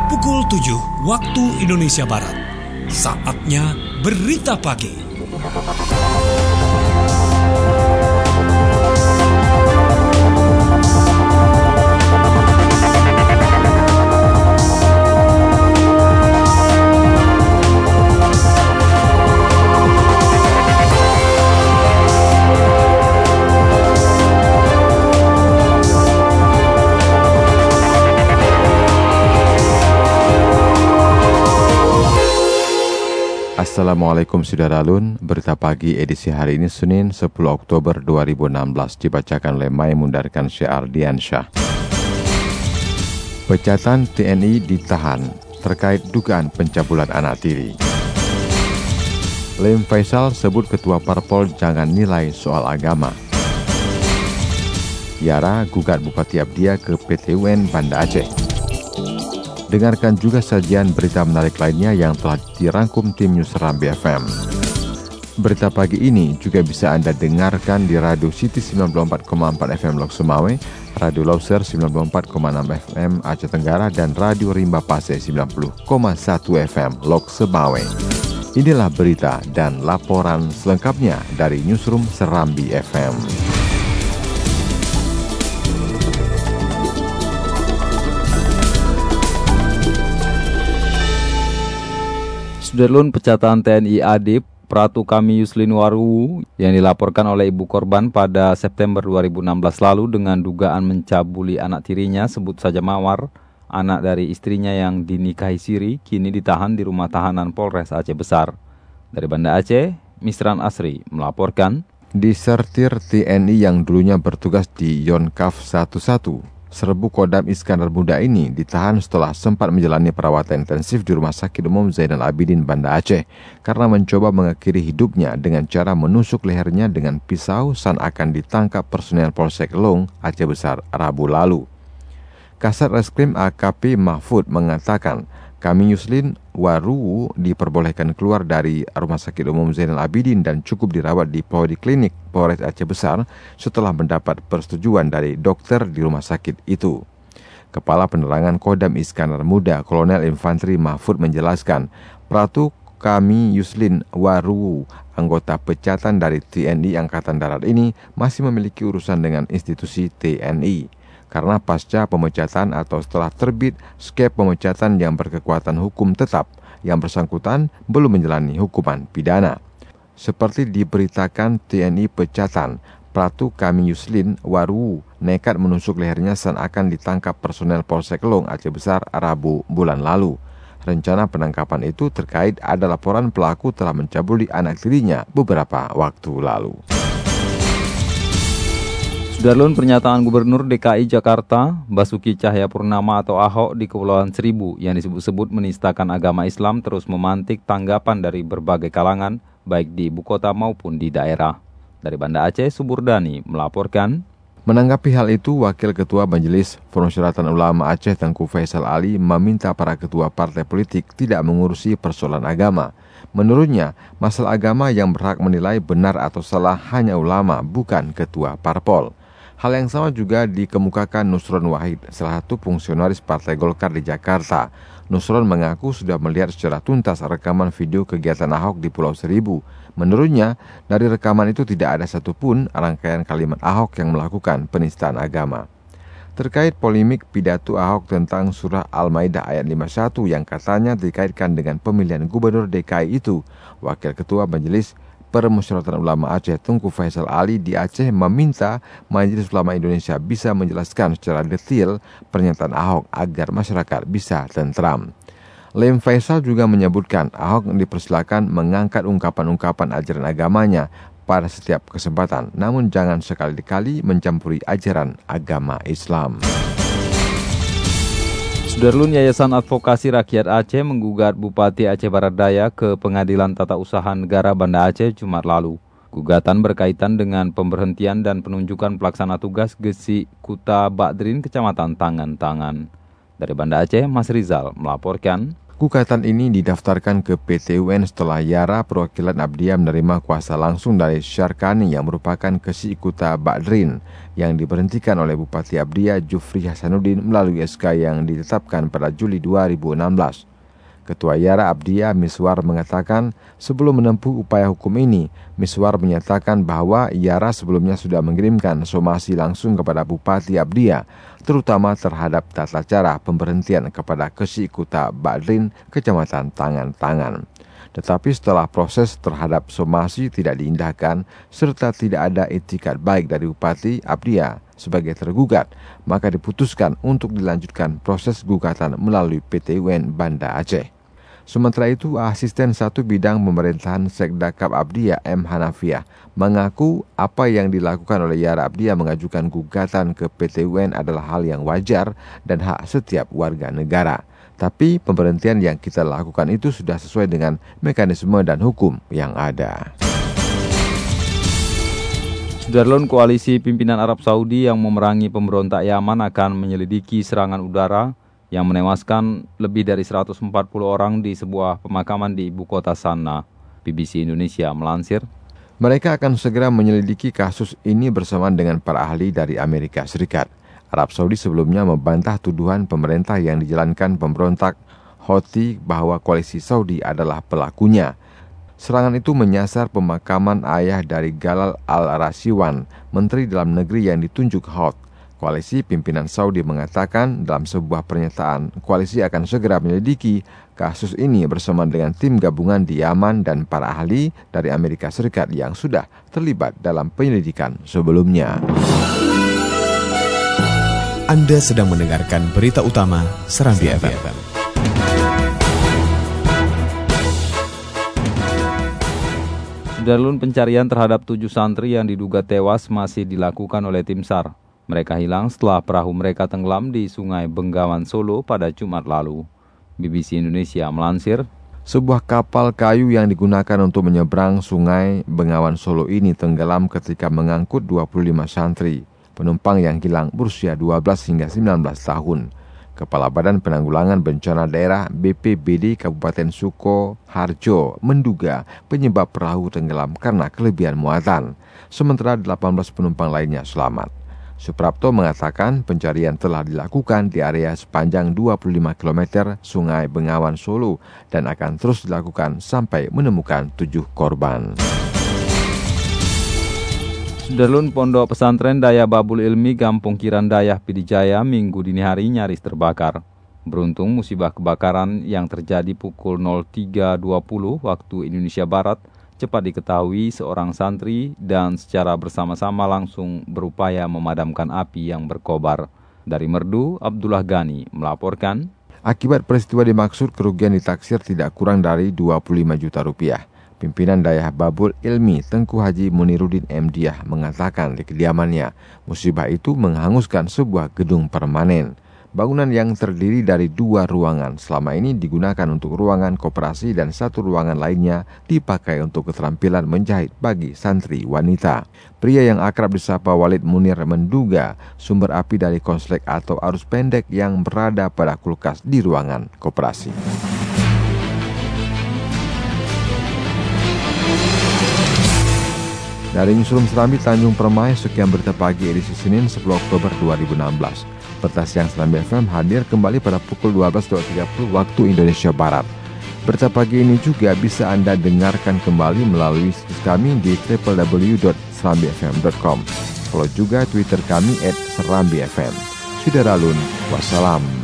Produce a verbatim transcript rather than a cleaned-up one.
pukul tujuh waktu Indonesia Barat. Saatnya Berita Pagi. Assalamualaikum Saudara Alun, Berita Pagi edisi hari ini Senin sepuluh Oktober dua ribu enam belas dibacakan oleh Maimun Darkan Syiar Diansyah. Pecatan T N I ditahan terkait dugaan pencabulan anak tiri. Lem Faisal sebut Ketua Parpol jangan nilai soal agama. Yara gugat Bupati Abdiya ke P T U N Banda Aceh. Dengarkan juga sajian berita menarik lainnya yang telah dirangkum tim News Serambi F M. Berita pagi ini juga bisa Anda dengarkan di Radio City sembilan puluh empat koma empat F M Lok Sumawe, Radio Loser sembilan puluh empat koma enam F M Aceh Tenggara, dan Radio Rimba Pase sembilan puluh koma satu F M Lok Sumawe. Inilah berita dan laporan selengkapnya dari Newsroom Serambi F M. Sudarlun, pecatan T N I A D Pratu Kami Yuslin Waruwu yang dilaporkan oleh ibu korban pada September dua ribu enam belas lalu dengan dugaan mencabuli anak tirinya, sebut saja Mawar, anak dari istrinya yang dinikahi siri, kini ditahan di rumah tahanan Polres Aceh Besar. Dari Banda Aceh, Misran Asri melaporkan. Disertir T N I yang dulunya bertugas di Yonkaf sebelas, Serbu Kodam Iskandar Muda ini ditahan setelah sempat menjalani perawatan intensif di Rumah Sakit Umum Zainal Abidin Banda Aceh karena mencoba mengakhiri hidupnya dengan cara menusuk lehernya dengan pisau saat akan ditangkap personel Polsek Long Aceh Besar Rabu lalu. Kasat Reskrim A K P Mahfud mengatakan Kami Yuslin Waruwu diperbolehkan keluar dari Rumah Sakit Umum Zainal Abidin dan cukup dirawat di Poliklinik Polres Aceh Besar setelah mendapat persetujuan dari dokter di rumah sakit itu. Kepala Penerangan Kodam Iskandar Muda, Kolonel Infanteri Mahfud menjelaskan, Pratu Kami Yuslin Waruwu, anggota pecatan dari T N I Angkatan Darat ini masih memiliki urusan dengan institusi T N I. Karena pasca pemecatan atau setelah terbit skep pemecatan yang berkekuatan hukum tetap, yang bersangkutan belum menjalani hukuman pidana. Seperti diberitakan T N I pecatan, Pratu Kami Yuslin Waruwu nekat menusuk lehernya saat akan ditangkap personel Polsek Long Aceh Besar Rabu bulan lalu. Rencana penangkapan itu terkait ada laporan pelaku telah mencabuli anak tirinya beberapa waktu lalu. Sudarlun, pernyataan Gubernur D K I Jakarta Basuki Cahayapurnama atau Ahok di Kepulauan Seribu yang disebut-sebut menistakan agama Islam terus memantik tanggapan dari berbagai kalangan, baik di ibu kota maupun di daerah. Dari Banda Aceh, Suburdani melaporkan. Menanggapi hal itu, Wakil Ketua Majelis Permusyawaratan Ulama Aceh Tengku Faisal Ali meminta para ketua partai politik tidak mengurusi persoalan agama. Menurutnya, masalah agama yang berhak menilai benar atau salah hanya ulama, bukan ketua parpol. Hal yang sama juga dikemukakan Nusron Wahid, salah satu fungsionaris Partai Golkar di Jakarta. Nusron mengaku sudah melihat secara tuntas rekaman video kegiatan Ahok di Pulau Seribu. Menurutnya, dari rekaman itu tidak ada satupun rangkaian kalimat Ahok yang melakukan penistaan agama. Terkait polemik pidato Ahok tentang surah Al-Maidah ayat lima puluh satu yang katanya dikaitkan dengan pemilihan gubernur D K I itu, Wakil Ketua Majelis Permusyawaratan Ulama Aceh Tengku Faisal Ali di Aceh meminta Majelis Ulama Indonesia bisa menjelaskan secara detail pernyataan Ahok agar masyarakat bisa tentram. Lem Faisal juga menyebutkan Ahok dipersilakan mengangkat ungkapan-ungkapan ajaran agamanya pada setiap kesempatan, namun jangan sekali-kali mencampuri ajaran agama Islam. Sudarlun, Yayasan Advokasi Rakyat Aceh menggugat Bupati Aceh Barat Daya ke Pengadilan Tata Usaha Negara Banda Aceh Jumat lalu. Gugatan berkaitan dengan pemberhentian dan penunjukan pelaksana tugas Gesi Kuta Bakdrin Kecamatan Tangan-Tangan. Dari Banda Aceh, Mas Rizal melaporkan. Gugatan ini didaftarkan ke P T U N setelah Yara perwakilan Abdiyah menerima kuasa langsung dari Syarkani yang merupakan kesikuta Badrin yang diberhentikan oleh Bupati Abdiyah Jufri Hasanuddin melalui S K yang ditetapkan pada Juli dua ribu enam belas. Ketua Yara Abdiyah Miswar mengatakan sebelum menempuh upaya hukum ini, Miswar menyatakan bahwa Yara sebelumnya sudah mengirimkan somasi langsung kepada Bupati Abdiyah, terutama terhadap tata cara pemberhentian kepada kesikuta Badrin Kecamatan Tangan-Tangan. Tetapi setelah proses terhadap somasi tidak diindahkan serta tidak ada itikat baik dari Bupati Abdiyah sebagai tergugat, maka diputuskan untuk dilanjutkan proses gugatan melalui P T U N Banda Aceh. Sementara itu, Asisten Satu Bidang Pemerintahan Sekda Kap Abdiyah M. Hanafiah mengaku apa yang dilakukan oleh Yara Abdiyah mengajukan gugatan ke P T U N adalah hal yang wajar dan hak setiap warga negara. Tapi pemberhentian yang kita lakukan itu sudah sesuai dengan mekanisme dan hukum yang ada. Sudarlun, koalisi pimpinan Arab Saudi yang memerangi pemberontak Yaman akan menyelidiki serangan udara yang menewaskan lebih dari seratus empat puluh orang di sebuah pemakaman di ibu kota Sanaa. B B C Indonesia melansir, mereka akan segera menyelidiki kasus ini bersamaan dengan para ahli dari Amerika Serikat. Arab Saudi sebelumnya membantah tuduhan pemerintah yang dijalankan pemberontak Houthi bahwa koalisi Saudi adalah pelakunya. Serangan itu menyasar pemakaman ayah dari Galal Al-Rashiwan, Menteri Dalam Negeri yang ditunjuk Houthi. Koalisi pimpinan Saudi mengatakan dalam sebuah pernyataan, koalisi akan segera menyelidiki kasus ini bersama dengan tim gabungan di Yaman dan para ahli dari Amerika Serikat yang sudah terlibat dalam penyelidikan sebelumnya. Anda sedang mendengarkan berita utama Serambi F M. Sudarlun, pencarian terhadap tujuh santri yang diduga tewas masih dilakukan oleh tim S A R. Mereka hilang setelah perahu mereka tenggelam di Sungai Bengawan Solo pada Jumat lalu. B B C Indonesia melansir, sebuah kapal kayu yang digunakan untuk menyeberang Sungai Bengawan Solo ini tenggelam ketika mengangkut dua puluh lima santri. Penumpang yang hilang berusia dua belas hingga sembilan belas tahun. Kepala Badan Penanggulangan Bencana Daerah B P B D Kabupaten Sukoharjo menduga penyebab perahu tenggelam karena kelebihan muatan, sementara delapan belas penumpang lainnya selamat. Suprapto mengatakan pencarian telah dilakukan di area sepanjang dua puluh lima kilometer Sungai Bengawan Solo dan akan terus dilakukan sampai menemukan tujuh korban. Sudarlun, Pondok Pesantren Daya Babul Ilmi Kampung Kirandayah Pidijaya Minggu dini hari nyaris terbakar. Beruntung musibah kebakaran yang terjadi pukul nol tiga dua puluh waktu Indonesia Barat cepat diketahui seorang santri dan secara bersama-sama langsung berupaya memadamkan api yang berkobar. Dari Merdu, Abdullah Ghani melaporkan, akibat peristiwa dimaksud kerugian ditaksir tidak kurang dari dua puluh lima juta rupiah. Pimpinan Dayah Babul Ilmi Tengku Haji Muniruddin M. Diah mengatakan di kediamannya, musibah itu menghanguskan sebuah gedung permanen. Bangunan yang terdiri dari dua ruangan selama ini digunakan untuk ruangan koperasi dan satu ruangan lainnya dipakai untuk keterampilan menjahit bagi santri wanita. Pria yang akrab disapa Walid Munir menduga sumber api dari konslet atau arus pendek yang berada pada kulkas di ruangan koperasi. Dari Newsroom Serambi Tanjung Permai, sekian berita pagi edisi Senin sepuluh Oktober dua ribu enam belas. Berita siang Serambi F M hadir kembali pada pukul dua belas tiga puluh waktu Indonesia Barat. Berita pagi ini juga bisa Anda dengarkan kembali melalui situs kami di w w w dot serambi f m dot com. Follow juga Twitter kami at serambi f m. Sudaralun, wassalam.